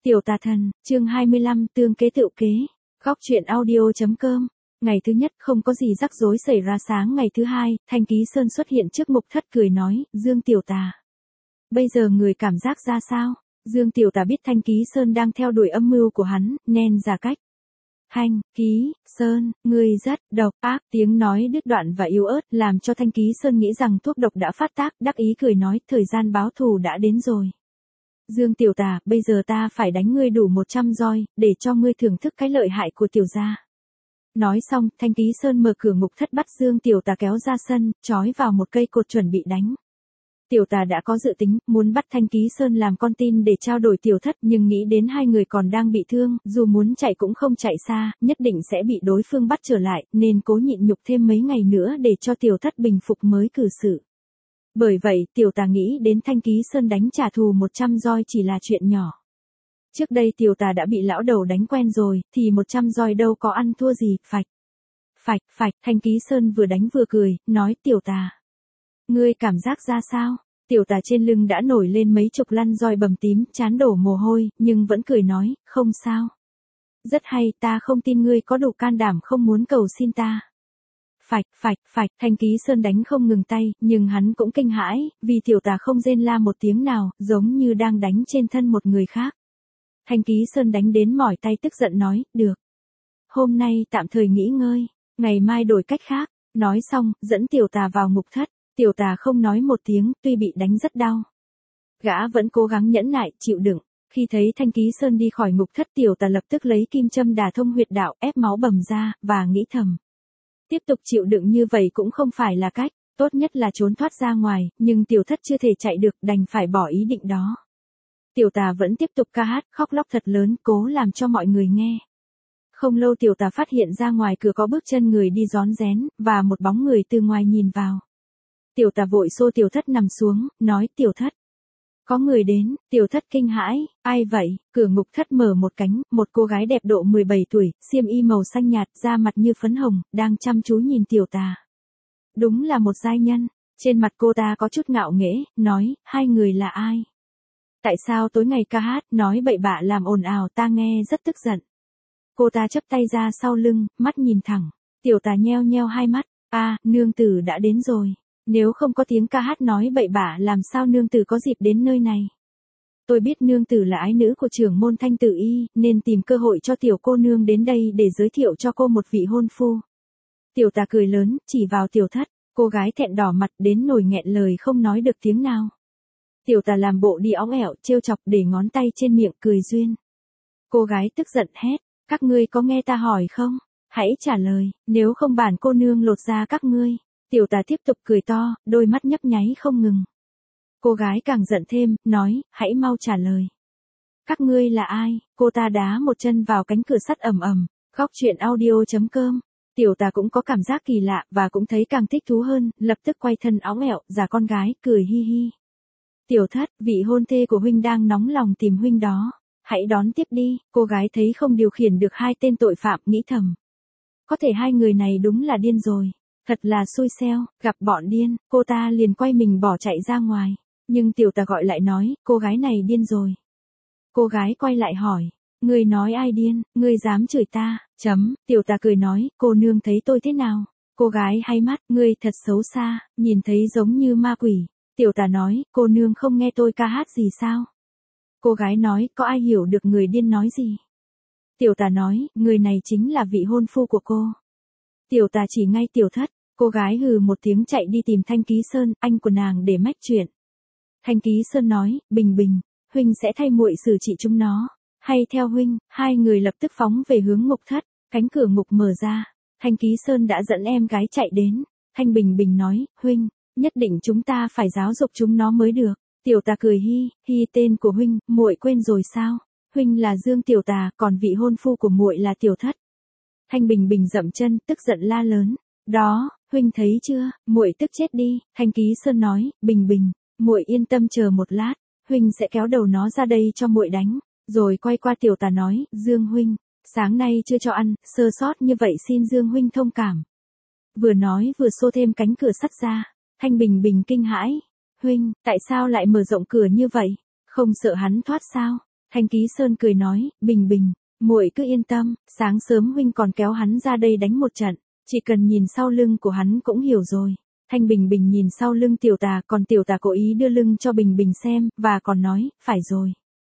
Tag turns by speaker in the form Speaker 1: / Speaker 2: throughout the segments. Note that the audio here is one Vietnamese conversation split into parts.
Speaker 1: Tiểu tà thần, chương 25, tương kế tựu kế. Góc truyện audio.com. Ngày thứ nhất không có gì rắc rối xảy ra. Sáng ngày thứ hai, Thanh Ký Sơn xuất hiện trước Mục Thất cười nói, Dương tiểu tà. Bây giờ người cảm giác ra sao? Dương tiểu tà biết Thanh Ký Sơn đang theo đuổi âm mưu của hắn, nên giả cách. Thanh Ký Sơn, ngươi rất độc ác, tiếng nói đứt đoạn và yếu ớt làm cho Thanh Ký Sơn nghĩ rằng thuốc độc đã phát tác, đắc ý cười nói, thời gian báo thù đã đến rồi. Dương tiểu tà, bây giờ ta phải đánh ngươi đủ 100 roi, để cho ngươi thưởng thức cái lợi hại của tiểu gia. Nói xong, Thanh Ký Sơn mở cửa Mục Thất bắt Dương tiểu tà kéo ra sân, trói vào một cây cột chuẩn bị đánh. Tiểu tà đã có dự tính, muốn bắt Thanh Ký Sơn làm con tin để trao đổi Tiểu Thất, nhưng nghĩ đến hai người còn đang bị thương, dù muốn chạy cũng không chạy xa, nhất định sẽ bị đối phương bắt trở lại, nên cố nhịn nhục thêm mấy ngày nữa để cho Tiểu Thất bình phục mới cử xử. Bởi vậy, tiểu tà nghĩ đến Thanh Ký Sơn đánh trả thù 100 roi chỉ là chuyện nhỏ. Trước đây tiểu tà đã bị lão đầu đánh quen rồi, thì 100 roi đâu có ăn thua gì, phạch. Phạch, phạch, Thanh Ký Sơn vừa đánh vừa cười, nói tiểu tà. Ngươi cảm giác ra sao? Tiểu tà trên lưng đã nổi lên mấy chục lăn roi bầm tím, trán đổ mồ hôi, nhưng vẫn cười nói, không sao. Rất hay, ta không tin ngươi có đủ can đảm không muốn cầu xin ta. Phạch, phạch, phạch, Thanh Ký Sơn đánh không ngừng tay, nhưng hắn cũng kinh hãi, vì tiểu tà không rên la một tiếng nào, giống như đang đánh trên thân một người khác. Thanh Ký Sơn đánh đến mỏi tay tức giận nói, được. Hôm nay tạm thời nghỉ ngơi, ngày mai đổi cách khác. Nói xong, dẫn tiểu tà vào Mục Thất, tiểu tà không nói một tiếng, tuy bị đánh rất đau. Gã vẫn cố gắng nhẫn nại, chịu đựng. Khi thấy Thanh Ký Sơn đi khỏi Mục Thất, tiểu tà lập tức lấy kim châm đả thông huyệt đạo, ép máu bầm ra, và nghĩ thầm. Tiếp tục chịu đựng như vậy cũng không phải là cách, tốt nhất là trốn thoát ra ngoài, nhưng Tiểu Thất chưa thể chạy được, đành phải bỏ ý định đó. Tiểu tà vẫn tiếp tục ca hát, khóc lóc thật lớn, cố làm cho mọi người nghe. Không lâu tiểu tà phát hiện ra ngoài cửa có bước chân người đi rón rén, và một bóng người từ ngoài nhìn vào. Tiểu tà vội xô Tiểu Thất nằm xuống, nói Tiểu Thất. Có người đến, Tiểu Thất kinh hãi, ai vậy? Cửa Mục Thất mở một cánh, một cô gái đẹp độ 17 tuổi, xiêm y màu xanh nhạt, da mặt như phấn hồng, đang chăm chú nhìn tiểu tà. Đúng là một giai nhân, trên mặt cô ta có chút ngạo nghễ, nói, hai người là ai? Tại sao tối ngày ca hát, nói bậy bạ làm ồn ào, ta nghe rất tức giận. Cô ta chắp tay ra sau lưng, mắt nhìn thẳng, tiểu tà nheo nheo hai mắt, nương tử đã đến rồi. Nếu không có tiếng ca hát nói bậy bạ làm sao nương tử có dịp đến nơi này. Tôi biết nương tử là ái nữ của trưởng môn Thanh Tử Y, nên tìm cơ hội cho tiểu cô nương đến đây để giới thiệu cho cô một vị hôn phu. Tiểu tà cười lớn, chỉ vào Tiểu Thất, cô gái thẹn đỏ mặt đến nổi nghẹn lời không nói được tiếng nào. Tiểu tà làm bộ đi óng ẻo, trêu chọc để ngón tay trên miệng cười duyên. Cô gái tức giận hét, các ngươi có nghe ta hỏi không? Hãy trả lời, nếu không bản cô nương lột ra các ngươi. Tiểu tà tiếp tục cười to, đôi mắt nhấp nháy không ngừng. Cô gái càng giận thêm, nói, hãy mau trả lời. Các ngươi là ai? Cô ta đá một chân vào cánh cửa sắt ầm ầm. Góc truyện audio.com. Tiểu tà cũng có cảm giác kỳ lạ, và cũng thấy càng thích thú hơn, lập tức quay thân óng ẻo, giả con gái, cười hi hi. Tiểu Thất, vị hôn thê của huynh đang nóng lòng tìm huynh đó. Hãy đón tiếp đi. Cô gái thấy không điều khiển được hai tên tội phạm, nghĩ thầm. Có thể hai người này đúng là điên rồi. Thật là xui xeo, gặp bọn điên, cô ta liền quay mình bỏ chạy ra ngoài. Nhưng tiểu tà gọi lại nói, cô gái này điên rồi. Cô gái quay lại hỏi, ngươi nói ai điên, ngươi dám chửi ta, tiểu tà cười nói, cô nương thấy tôi thế nào? Cô gái hay mắt, ngươi thật xấu xa, nhìn thấy giống như ma quỷ. Tiểu tà nói, cô nương không nghe tôi ca hát gì sao? Cô gái nói, có ai hiểu được người điên nói gì? Tiểu tà nói, người này chính là vị hôn phu của cô. Tiểu tà chỉ ngay Tiểu Thất, cô gái hừ một tiếng chạy đi tìm Thanh Ký Sơn, anh của nàng để mách chuyện. Thanh Ký Sơn nói, Bình Bình, huynh sẽ thay muội xử trị chúng nó, hay theo huynh. Hai người lập tức phóng về hướng Mục Thất, cánh cửa ngục mở ra, Thanh Ký Sơn đã dẫn em gái chạy đến. Thanh Bình Bình nói, huynh, nhất định chúng ta phải giáo dục chúng nó mới được. Tiểu tà cười hi, hi tên của huynh, muội quên rồi sao? Huynh là Dương tiểu tà, còn vị hôn phu của muội là Tiểu Thất. Thanh Bình Bình dậm chân, tức giận la lớn, đó, huynh thấy chưa, muội tức chết đi. Thanh Ký Sơn nói, Bình Bình, muội yên tâm chờ một lát, huynh sẽ kéo đầu nó ra đây cho muội đánh. Rồi quay qua tiểu tà nói, Dương huynh, sáng nay chưa cho ăn, sơ sót như vậy xin Dương huynh thông cảm. Vừa nói vừa xô thêm cánh cửa sắt ra. Thanh Bình Bình kinh hãi, huynh, tại sao lại mở rộng cửa như vậy? Không sợ hắn thoát sao? Thanh Ký Sơn cười nói, Bình Bình, muội cứ yên tâm, sáng sớm huynh còn kéo hắn ra đây đánh một trận, chỉ cần nhìn sau lưng của hắn cũng hiểu rồi. Thanh Bình Bình nhìn sau lưng Tiểu Tà, còn Tiểu Tà cố ý đưa lưng cho Bình Bình xem, và còn nói, phải rồi.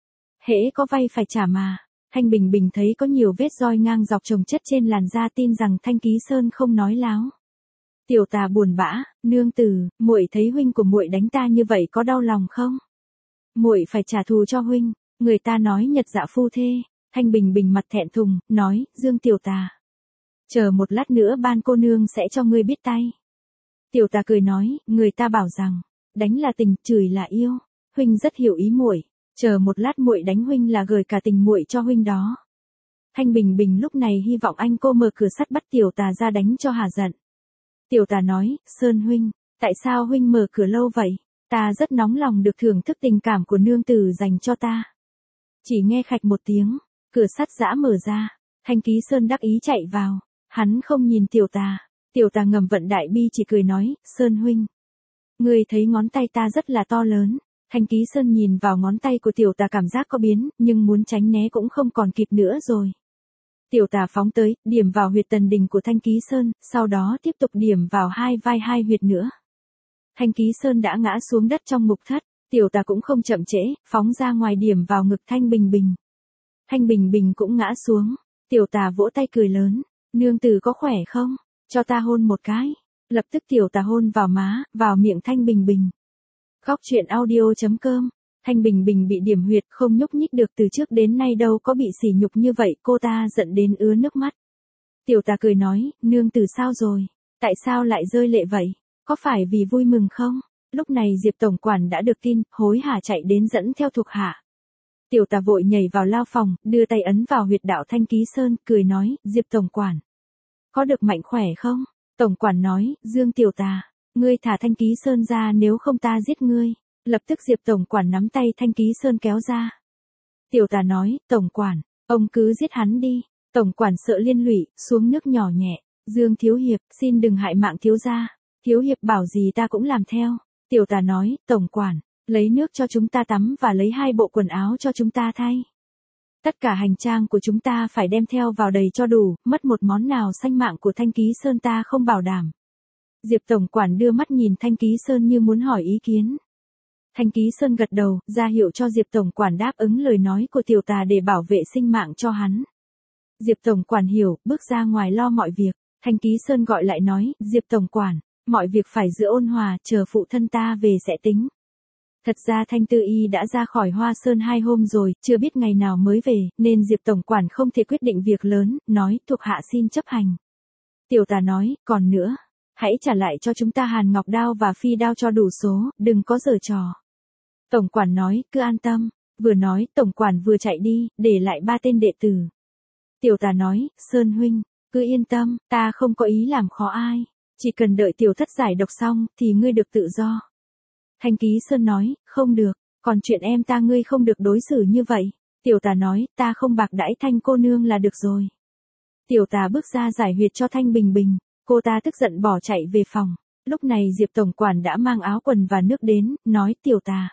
Speaker 1: Hễ có vay phải trả mà. Thanh Bình Bình thấy có nhiều vết roi ngang dọc chồng chất trên làn da, tin rằng Thanh Ký Sơn không nói láo. Tiểu Tà buồn bã, nương tử, muội thấy huynh của muội đánh ta như vậy có đau lòng không? Muội phải trả thù cho huynh, người ta nói nhật dạ phu thê. Thanh Bình Bình mặt thẹn thùng, nói, Dương Tiểu Tà, chờ một lát nữa ban cô nương sẽ cho ngươi biết tay. Tiểu Tà cười nói, người ta bảo rằng, đánh là tình, chửi là yêu, huynh rất hiểu ý muội, chờ một lát muội đánh huynh là gửi cả tình muội cho huynh đó. Thanh Bình Bình lúc này hy vọng anh cô mở cửa sắt bắt Tiểu Tà ra đánh cho hả giận. Tiểu Tà nói, Sơn huynh, tại sao huynh mở cửa lâu vậy? Ta rất nóng lòng được thưởng thức tình cảm của nương tử dành cho ta. Chỉ nghe khạch một tiếng, cửa sắt giã mở ra, Thanh Ký Sơn đắc ý chạy vào, hắn không nhìn Tiểu Tà. Tiểu Tà ngầm vận đại bi chỉ cười nói, Sơn huynh, ngươi thấy ngón tay ta rất là to lớn. Thanh Ký Sơn nhìn vào ngón tay của Tiểu Tà cảm giác có biến, nhưng muốn tránh né cũng không còn kịp nữa rồi. Tiểu Tà phóng tới, điểm vào huyệt tần đình của Thanh Ký Sơn, sau đó tiếp tục điểm vào hai vai hai huyệt nữa. Thanh Ký Sơn đã ngã xuống đất trong mục thất, Tiểu Tà cũng không chậm trễ, phóng ra ngoài điểm vào ngực Thanh Bình Bình. Thanh Bình Bình cũng ngã xuống, Tiểu Tà vỗ tay cười lớn, nương tử có khỏe không? Cho ta hôn một cái. Lập tức Tiểu Tà hôn vào má, vào miệng Thanh Bình Bình. Góc truyện audio.com. Thanh Bình Bình bị điểm huyệt không nhúc nhích được, từ trước đến nay đâu có bị sỉ nhục như vậy, cô ta giận đến ứa nước mắt. Tiểu Tà cười nói, nương tử sao rồi? Tại sao lại rơi lệ vậy? Có phải vì vui mừng không? Lúc này Diệp tổng quản đã được tin, hối hả chạy đến dẫn theo thuộc hạ. Tiểu Tà vội nhảy vào lao phòng, đưa tay ấn vào huyệt đạo Thanh Ký Sơn, cười nói, Diệp tổng quản, có được mạnh khỏe không? Tổng quản nói, Dương Tiểu Tà, ngươi thả Thanh Ký Sơn ra, nếu không ta giết ngươi. Lập tức Diệp tổng quản nắm tay Thanh Ký Sơn kéo ra. Tiểu Tà nói, tổng quản, ông cứ giết hắn đi. Tổng quản sợ liên lụy, xuống nước nhỏ nhẹ, Dương thiếu hiệp, xin đừng hại mạng thiếu gia. Thiếu hiệp bảo gì ta cũng làm theo. Tiểu Tà nói, tổng quản, lấy nước cho chúng ta tắm và lấy 2 bộ quần áo cho chúng ta thay. Tất cả hành trang của chúng ta phải đem theo vào đầy cho đủ, mất một món nào sanh mạng của Thanh Ký Sơn ta không bảo đảm. Diệp tổng quản đưa mắt nhìn Thanh Ký Sơn như muốn hỏi ý kiến. Thanh Ký Sơn gật đầu, ra hiệu cho Diệp tổng quản đáp ứng lời nói của Tiểu Tà để bảo vệ sinh mạng cho hắn. Diệp tổng quản hiểu, bước ra ngoài lo mọi việc. Thanh Ký Sơn gọi lại nói, Diệp tổng quản, mọi việc phải giữ ôn hòa, chờ phụ thân ta về sẽ tính. Thật ra Thanh Tư Y đã ra khỏi Hoa Sơn 2 hôm rồi, chưa biết ngày nào mới về, nên Diệp tổng quản không thể quyết định việc lớn, nói, thuộc hạ xin chấp hành. Tiểu Tà nói, còn nữa, hãy trả lại cho chúng ta Hàn Ngọc Đao và Phi Đao cho đủ số, đừng có giở trò. Tổng quản nói, cứ an tâm. Vừa nói, tổng quản vừa chạy đi, để lại 3 tên đệ tử. Tiểu Tà nói, Sơn huynh, cứ yên tâm, ta không có ý làm khó ai. Chỉ cần đợi tiểu thất giải độc xong, thì ngươi được tự do. Thanh Ký Sơn nói, không được, còn chuyện em ta ngươi không được đối xử như vậy. Tiểu Tà nói, ta không bạc đãi Thanh cô nương là được rồi. Tiểu Tà bước ra giải huyệt cho Thanh Bình Bình, cô ta tức giận bỏ chạy về phòng. Lúc này Diệp tổng quản đã mang áo quần và nước đến, nói, Tiểu Tà,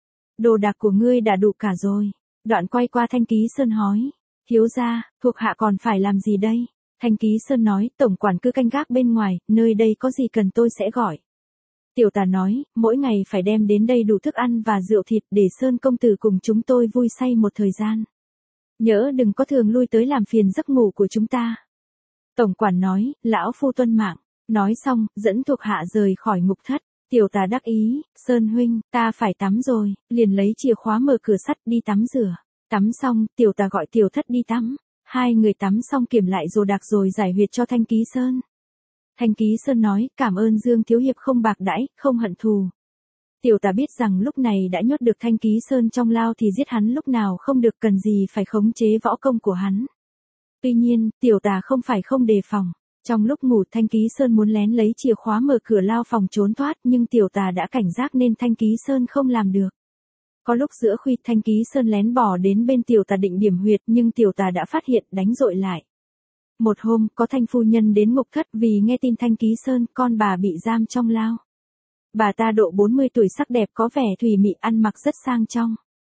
Speaker 1: đồ đạc của ngươi đã đủ cả rồi. Đoạn quay qua Thanh Ký Sơn hỏi, thiếu gia, thuộc hạ còn phải làm gì đây? Thanh Ký Sơn nói, tổng quản cứ canh gác bên ngoài, nơi đây có gì cần tôi sẽ gọi. Tiểu Tà nói, mỗi ngày phải đem đến đây đủ thức ăn và rượu thịt để Sơn công tử cùng chúng tôi vui say một thời gian. Nhớ đừng có thường lui tới làm phiền giấc ngủ của chúng ta. Tổng quản nói, lão phu tuân mạng. Nói xong, dẫn thuộc hạ rời khỏi ngục thất. Tiểu Tà đắc ý, Sơn huynh, ta phải tắm rồi, liền lấy chìa khóa mở cửa sắt đi tắm rửa. Tắm xong, Tiểu Tà gọi Tiểu Thất đi tắm. 2 người tắm xong kiểm lại đồ đạc rồi giải huyệt cho Thanh Ký Sơn. Thanh Ký Sơn nói, cảm ơn Dương thiếu hiệp không bạc đãi, không hận thù. Tiểu Tà biết rằng lúc này đã nhốt được Thanh Ký Sơn trong lao thì giết hắn lúc nào không được, cần gì phải khống chế võ công của hắn. Tuy nhiên, Tiểu Tà không phải không đề phòng. Trong lúc ngủ Thanh Ký Sơn muốn lén lấy chìa khóa mở cửa lao phòng trốn thoát, nhưng Tiểu Tà đã cảnh giác nên Thanh Ký Sơn không làm được. Có lúc giữa khuya Thanh Ký Sơn lén bỏ đến bên Tiểu Tà định điểm huyệt, nhưng Tiểu Tà đã phát hiện, đánh dội lại. Một hôm, có Thanh phu nhân đến ngục thất vì nghe tin Thanh Ký Sơn, con bà bị giam trong lao. Bà ta độ 40 tuổi, sắc đẹp, có vẻ thùy mị, ăn mặc rất sang trọng.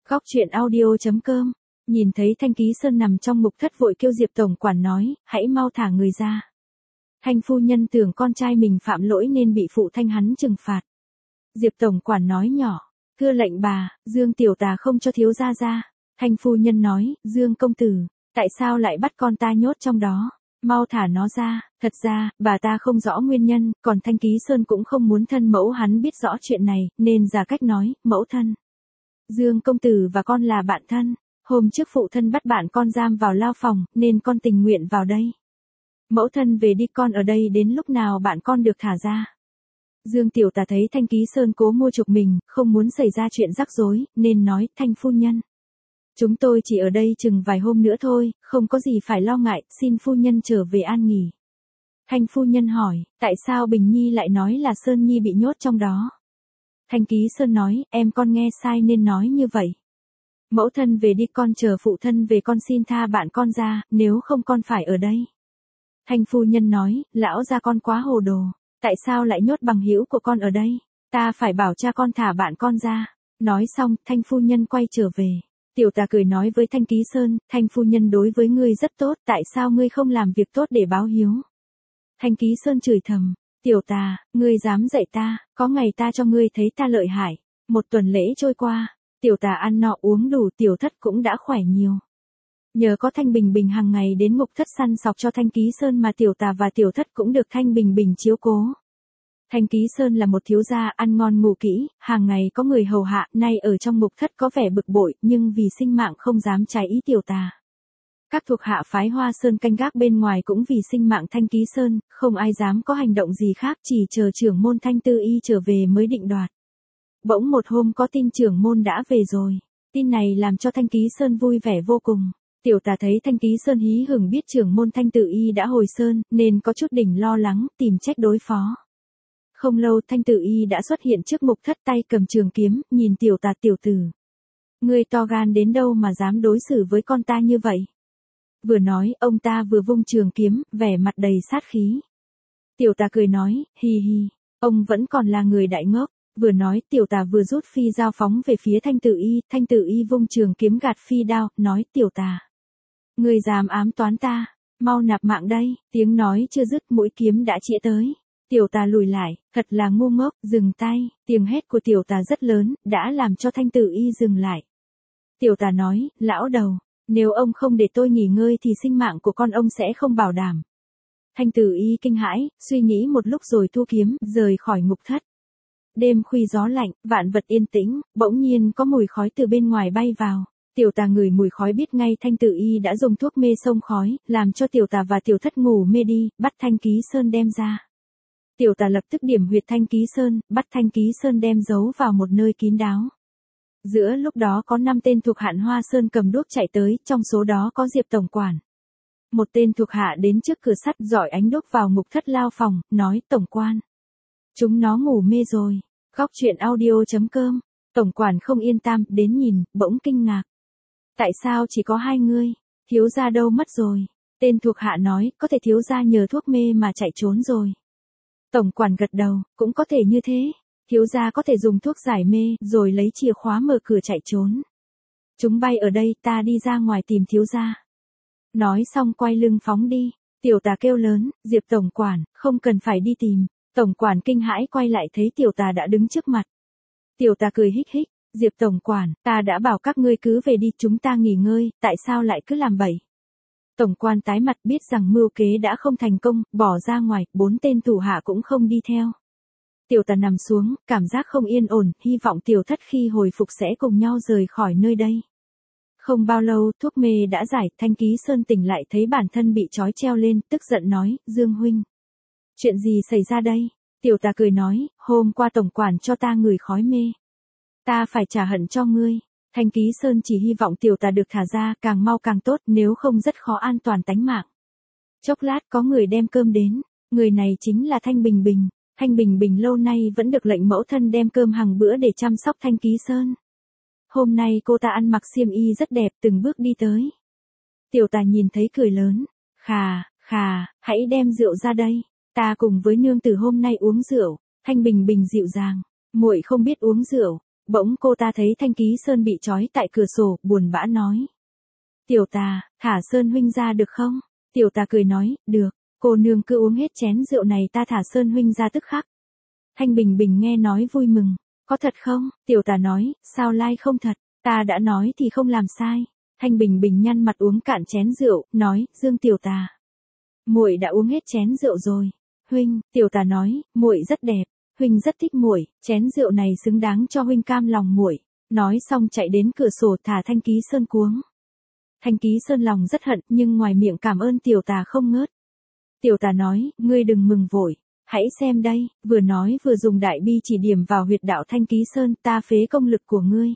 Speaker 1: Góc truyện audio.com. Nhìn thấy Thanh Ký Sơn nằm trong mục thất vội kêu Diệp tổng quản nói, hãy mau thả người ra. Thanh phu nhân tưởng con trai mình phạm lỗi nên bị phụ thanh hắn trừng phạt. Diệp tổng quản nói nhỏ, thưa lệnh bà, Dương tiểu tà không cho thiếu gia ra. Thanh phu nhân nói, Dương công tử, tại sao lại bắt con ta nhốt trong đó? Mau thả nó ra. Thật ra, bà ta không rõ nguyên nhân, còn Thanh Ký Sơn cũng không muốn thân mẫu hắn biết rõ chuyện này, nên giả cách nói, mẫu thân. Dương công tử và con là bạn thân. Hôm trước phụ thân bắt bạn con giam vào lao phòng, nên con tình nguyện vào đây. Mẫu thân về đi, con ở đây đến lúc nào bạn con được thả ra. Dương tiểu tà thấy Thanh Ký Sơn cố mua chuộc mình, không muốn xảy ra chuyện rắc rối, nên nói, Thanh phu nhân. Chúng tôi chỉ ở đây chừng vài hôm nữa thôi, không có gì phải lo ngại, xin phu nhân trở về an nghỉ. Thanh phu nhân hỏi, tại sao Bình Nhi lại nói là Sơn Nhi bị nhốt trong đó? Thanh Ký Sơn nói, em con nghe sai nên nói như vậy. Mẫu thân về đi, con chờ phụ thân về, con xin tha bạn con ra, nếu không con phải ở đây. Thanh phu nhân nói, lão gia con quá hồ đồ, tại sao lại nhốt bằng hữu của con ở đây? Ta phải bảo cha con thả bạn con ra. Nói xong, Thanh phu nhân quay trở về. Tiểu tà cười nói với Thanh Ký Sơn, Thanh phu nhân đối với ngươi rất tốt, tại sao ngươi không làm việc tốt để báo hiếu? Thanh Ký Sơn chửi thầm, tiểu tà, ngươi dám dạy ta, có ngày ta cho ngươi thấy ta lợi hại. Một tuần lễ trôi qua, tiểu tà ăn no uống đủ, tiểu thất cũng đã khỏe nhiều. Nhờ có Thanh Bình Bình hàng ngày đến ngục thất săn sọc cho Thanh Ký Sơn mà tiểu tà và tiểu thất cũng được Thanh Bình Bình chiếu cố. Thanh Ký Sơn là một thiếu gia ăn ngon ngủ kỹ, hàng ngày có người hầu hạ, nay ở trong ngục thất có vẻ bực bội, nhưng vì sinh mạng không dám trái ý tiểu tà. Các thuộc hạ phái Hoa Sơn canh gác bên ngoài cũng vì sinh mạng Thanh Ký Sơn, không ai dám có hành động gì khác, chỉ chờ trưởng môn Thanh Tư Y trở về mới định đoạt. Bỗng một hôm có tin trưởng môn đã về rồi. Tin này làm cho Thanh Ký Sơn vui vẻ vô cùng. Tiểu tà thấy Thanh Ký Sơn hí hửng biết trưởng môn Thanh Tự Y đã hồi sơn, nên có chút đỉnh lo lắng, tìm trách đối phó. Không lâu Thanh Tự Y đã xuất hiện trước mục thất, tay cầm trường kiếm, nhìn tiểu tà, tiểu tử. Ngươi to gan đến đâu mà dám đối xử với con ta như vậy? Vừa nói, ông ta vừa vung trường kiếm, vẻ mặt đầy sát khí. Tiểu tà cười nói, hi hi, ông vẫn còn là người đại ngốc. Vừa nói, tiểu tà vừa rút phi dao phóng về phía Thanh Tự Y vung trường kiếm gạt phi đao, nói, tiểu tà. Ngươi dám ám toán ta, mau nạp mạng đây. Tiếng nói chưa dứt, mũi kiếm đã chĩa tới. Tiểu tà lùi lại, thật là ngu ngốc, dừng tay. Tiếng hét của tiểu tà rất lớn, đã làm cho Thanh Tự Y dừng lại. Tiểu tà nói, lão đầu, nếu ông không để tôi nghỉ ngơi thì sinh mạng của con ông sẽ không bảo đảm. Thanh Tự Y kinh hãi, suy nghĩ một lúc rồi thu kiếm, rời khỏi ngục thất. Đêm khuya gió lạnh, vạn vật yên tĩnh, bỗng nhiên có mùi khói từ bên ngoài bay vào. Tiểu tà ngửi mùi khói biết ngay Thanh Tự Y đã dùng thuốc mê xông khói, làm cho tiểu tà và tiểu thất ngủ mê đi, bắt Thanh Ký Sơn đem ra. Tiểu tà lập tức điểm huyệt Thanh Ký Sơn, bắt Thanh Ký Sơn đem giấu vào một nơi kín đáo. Giữa lúc đó có 5 tên thuộc hạ Hoa Sơn cầm đuốc chạy tới, trong số đó có Diệp tổng quản. Một tên thuộc hạ đến trước cửa sắt dọi ánh đuốc vào ngục thất lao phòng, nói, tổng quan. Chúng nó ngủ mê rồi. Góc truyện audio.com. Tổng quản không yên tâm, đến nhìn, bỗng kinh ngạc. Tại sao chỉ có 2 ngươi? Thiếu gia đâu mất rồi? Tên thuộc hạ nói, có thể thiếu gia nhờ thuốc mê mà chạy trốn rồi. Tổng quản gật đầu, cũng có thể như thế. Thiếu gia có thể dùng thuốc giải mê, rồi lấy chìa khóa mở cửa chạy trốn. Chúng bay ở đây, ta đi ra ngoài tìm thiếu gia. Nói xong quay lưng phóng đi. Tiểu tà kêu lớn, Diệp tổng quản, không cần phải đi tìm. Tổng quản kinh hãi quay lại thấy tiểu tà đã đứng trước mặt. Tiểu tà cười hích hích, Diệp tổng quản, ta đã bảo các ngươi cứ về đi, chúng ta nghỉ ngơi, tại sao lại cứ làm bậy? Tổng quan tái mặt biết rằng mưu kế đã không thành công, bỏ ra ngoài, 4 tên thủ hạ cũng không đi theo. Tiểu tà nằm xuống, cảm giác không yên ổn, hy vọng tiểu thất khi hồi phục sẽ cùng nhau rời khỏi nơi đây. Không bao lâu, thuốc mê đã giải, Thanh Ký Sơn tỉnh lại thấy bản thân bị trói treo lên, tức giận nói, Dương huynh. Chuyện gì xảy ra đây? Tiểu tà cười nói, hôm qua tổng quản cho ta ngửi khói mê. Ta phải trả hận cho ngươi. Thanh Ký Sơn chỉ hy vọng tiểu tà được thả ra, càng mau càng tốt, nếu không rất khó an toàn tánh mạng. Chốc lát có người đem cơm đến, người này chính là Thanh Bình Bình. Thanh Bình Bình lâu nay vẫn được lệnh mẫu thân đem cơm hàng bữa để chăm sóc Thanh Ký Sơn. Hôm nay cô ta ăn mặc xiêm y rất đẹp, từng bước đi tới. Tiểu tà nhìn thấy cười lớn, khà, hãy đem rượu ra đây. Ta cùng với nương tử hôm nay uống rượu. Thanh Bình Bình dịu dàng, muội không biết uống rượu, Bỗng cô ta thấy Thanh Ký Sơn bị trói tại cửa sổ, buồn bã nói. Tiểu tà, thả Sơn huynh ra được không? Tiểu tà cười nói, được, cô nương cứ uống hết chén rượu này ta thả Sơn huynh ra tức khắc. Thanh Bình Bình nghe nói vui mừng, có thật không? Tiểu tà nói, sao lai không thật, ta đã nói thì không làm sai. Thanh Bình Bình nhăn mặt uống cạn chén rượu, nói, Dương tiểu tà, muội đã uống hết chén rượu rồi. Huynh, tiểu tà nói, muội rất đẹp, huynh rất thích muội, chén rượu này xứng đáng cho huynh cam lòng muội. Nói xong chạy đến cửa sổ thả Thanh Ký Sơn cuống. Thanh Ký Sơn lòng rất hận, nhưng ngoài miệng cảm ơn tiểu tà không ngớt. Tiểu tà nói, ngươi đừng mừng vội, hãy xem đây, vừa nói vừa dùng đại bi chỉ điểm vào huyệt đạo Thanh Ký Sơn, ta phế công lực của ngươi.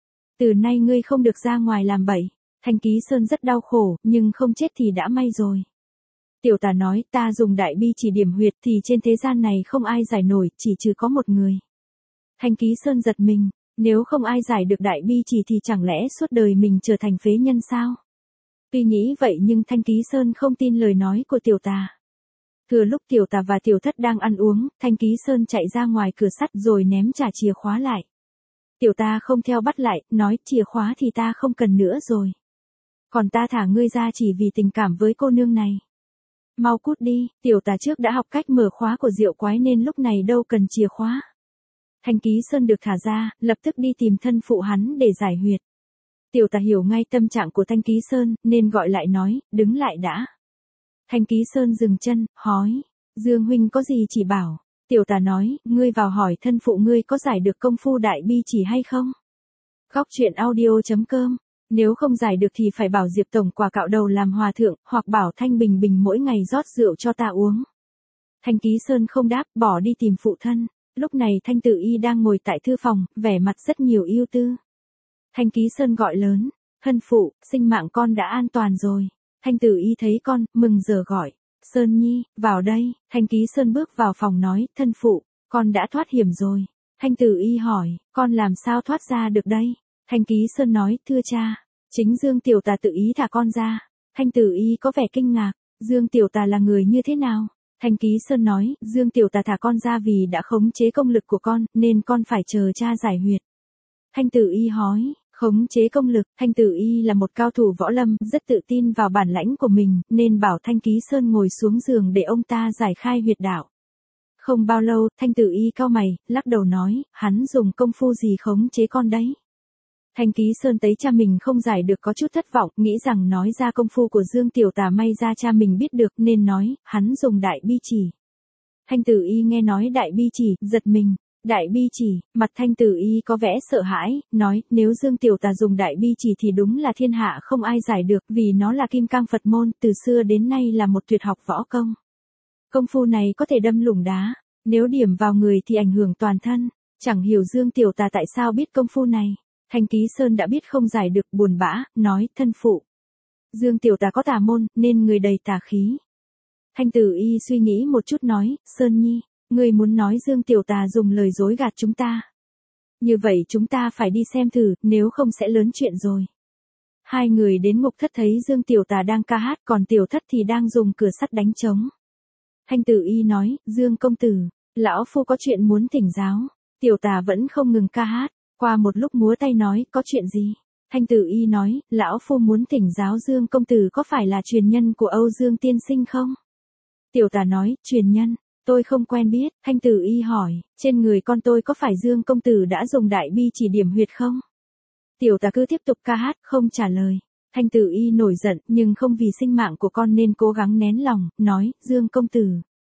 Speaker 1: Từ nay ngươi không được ra ngoài làm bậy. Thanh Ký Sơn rất đau khổ, nhưng không chết thì đã may rồi. Tiểu tà nói, ta dùng đại bi chỉ điểm huyệt thì trên thế gian này không ai giải nổi, chỉ trừ có một người. Thanh Ký Sơn giật mình, nếu không ai giải được đại bi chỉ thì chẳng lẽ suốt đời mình trở thành phế nhân sao? Tuy nghĩ vậy nhưng Thanh Ký Sơn không tin lời nói của tiểu tà. Thừa lúc tiểu tà và tiểu thất đang ăn uống, Thanh Ký Sơn chạy ra ngoài cửa sắt rồi ném trả chìa khóa lại. Tiểu tà không theo bắt lại, nói chìa khóa thì ta không cần nữa rồi. Còn ta thả ngươi ra chỉ vì tình cảm với cô nương này. Mau cút đi, tiểu tà trước đã học cách mở khóa của Diệu Quái nên lúc này đâu cần chìa khóa. Thanh Ký Sơn được thả ra, lập tức đi tìm thân phụ hắn để giải huyệt. Tiểu tà hiểu ngay tâm trạng của Thanh Ký Sơn, nên gọi lại nói, đứng lại đã. Thanh Ký Sơn dừng chân, hỏi, Dương huynh có gì chỉ bảo. Tiểu tà nói, ngươi vào hỏi thân phụ ngươi có giải được công phu đại bi chỉ hay không? Góc truyện audio.com. Nếu không giải được thì phải bảo Diệp tổng quả cạo đầu làm hòa thượng, hoặc bảo Thanh Bình Bình mỗi ngày rót rượu cho ta uống. Thanh Ký Sơn không đáp, bỏ đi tìm phụ thân. Lúc này Thanh Tử Y đang ngồi tại thư phòng, vẻ mặt rất nhiều ưu tư. Thanh Ký Sơn gọi lớn, thân phụ, sinh mạng con đã an toàn rồi. Thanh Tử Y thấy con, mừng rỡ gọi, Sơn Nhi, vào đây. Thanh Ký Sơn bước vào phòng nói, thân phụ, con đã thoát hiểm rồi. Thanh Tử Y hỏi, con làm sao thoát ra được đây? Thanh Ký Sơn nói, thưa cha, chính Dương tiểu tà tự ý thả con ra. Thanh Tử Y có vẻ kinh ngạc, Dương tiểu tà là người như thế nào? Thanh Ký Sơn nói, Dương tiểu tà thả con ra vì đã khống chế công lực của con, nên con phải chờ cha giải huyệt. Thanh Tử Y hỏi, khống chế công lực, Thanh Tử Y là một cao thủ võ lâm, rất tự tin vào bản lãnh của mình, nên bảo Thanh Ký Sơn ngồi xuống giường để ông ta giải khai huyệt đạo. Không bao lâu, Thanh Tử Y cau mày, lắc đầu nói, hắn dùng công phu gì khống chế con đấy? Thanh Ký Sơn thấy cha mình không giải được có chút thất vọng, nghĩ rằng nói ra công phu của Dương tiểu tà may ra cha mình biết được nên nói, hắn dùng đại bi chỉ. Thanh Tử Y nghe nói đại bi chỉ, giật mình. Đại bi chỉ, mặt Thanh Tử Y có vẻ sợ hãi, nói, nếu Dương tiểu tà dùng đại bi chỉ thì đúng là thiên hạ không ai giải được, vì nó là kim cang Phật môn, từ xưa đến nay là một tuyệt học võ công. Công phu này có thể đâm lủng đá, nếu điểm vào người thì ảnh hưởng toàn thân, chẳng hiểu Dương tiểu tà tại sao biết công phu này. Thanh Ký Sơn đã biết không giải được, buồn bã, nói, thân phụ, Dương tiểu tà có tà môn, nên người đầy tà khí. Thanh Tử Y suy nghĩ một chút nói, Sơn Nhi, ngươi muốn nói Dương tiểu tà dùng lời dối gạt chúng ta. Như vậy chúng ta phải đi xem thử, nếu không sẽ lớn chuyện rồi. Hai người đến ngục thất thấy Dương tiểu tà đang ca hát, còn tiểu thất thì đang dùng cửa sắt đánh trống. Thanh Tử Y nói, Dương công tử, lão phu có chuyện muốn thỉnh giáo. Tiểu tà vẫn không ngừng ca hát, qua một lúc múa tay nói, có chuyện gì? Thanh Tử Y nói, lão phu muốn thỉnh giáo Dương công tử có phải là truyền nhân của Âu Dương tiên sinh không? Tiểu tà nói, truyền nhân, tôi không quen biết. Thanh Tử Y hỏi, trên người con tôi có phải Dương công tử đã dùng đại bi chỉ điểm huyệt không? Tiểu tà cứ tiếp tục ca hát, không trả lời. Thanh Tử Y nổi giận, nhưng không vì sinh mạng của con nên cố gắng nén lòng, nói, Dương công tử,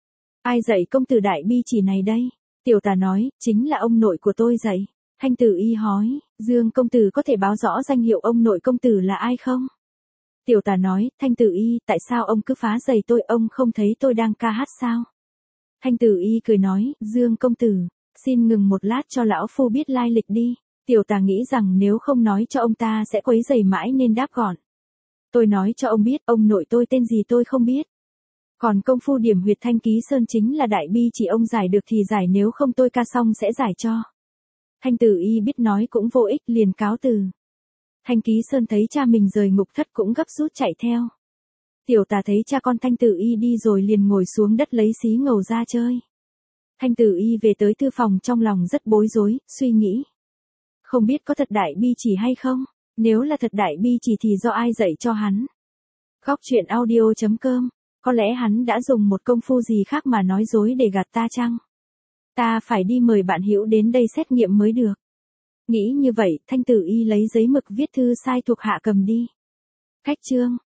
Speaker 1: ai dạy công tử đại bi chỉ này đây? Tiểu tà nói, chính là ông nội của tôi dạy. Thanh Tử Y hỏi, Dương công tử có thể báo rõ danh hiệu ông nội công tử là ai không? Tiểu tà nói, Thanh Tử Y, tại sao ông cứ phá giày tôi, ông không thấy tôi đang ca hát sao? Thanh Tử Y cười nói, Dương công tử, xin ngừng một lát cho lão phu biết lai lịch đi. Tiểu tà nghĩ rằng nếu không nói cho ông ta sẽ quấy rầy mãi nên đáp gọn. Tôi nói cho ông biết, ông nội tôi tên gì tôi không biết. Còn công phu điểm huyệt Thanh Ký Sơn chính là đại bi chỉ ông giải được thì giải, nếu không tôi ca xong sẽ giải cho. Thanh Tử Y biết nói cũng vô ích, liền cáo từ. Thanh Ký Sơn thấy cha mình rời ngục thất cũng gấp rút chạy theo. Tiểu tà thấy cha con Thanh Tử Y đi rồi liền ngồi xuống đất lấy xí ngầu ra chơi. Thanh Tử Y về tới thư phòng trong lòng rất bối rối, suy nghĩ. Không biết có thật đại bi chỉ hay không? Nếu là thật đại bi chỉ thì do ai dạy cho hắn? Góc truyện audio.com. Có lẽ hắn đã dùng một công phu gì khác mà nói dối để gạt ta chăng? Ta phải đi mời bạn Hữu đến đây xét nghiệm mới được. Nghĩ như vậy, Thanh Tử Y lấy giấy mực viết thư sai thuộc hạ cầm đi. Cách chương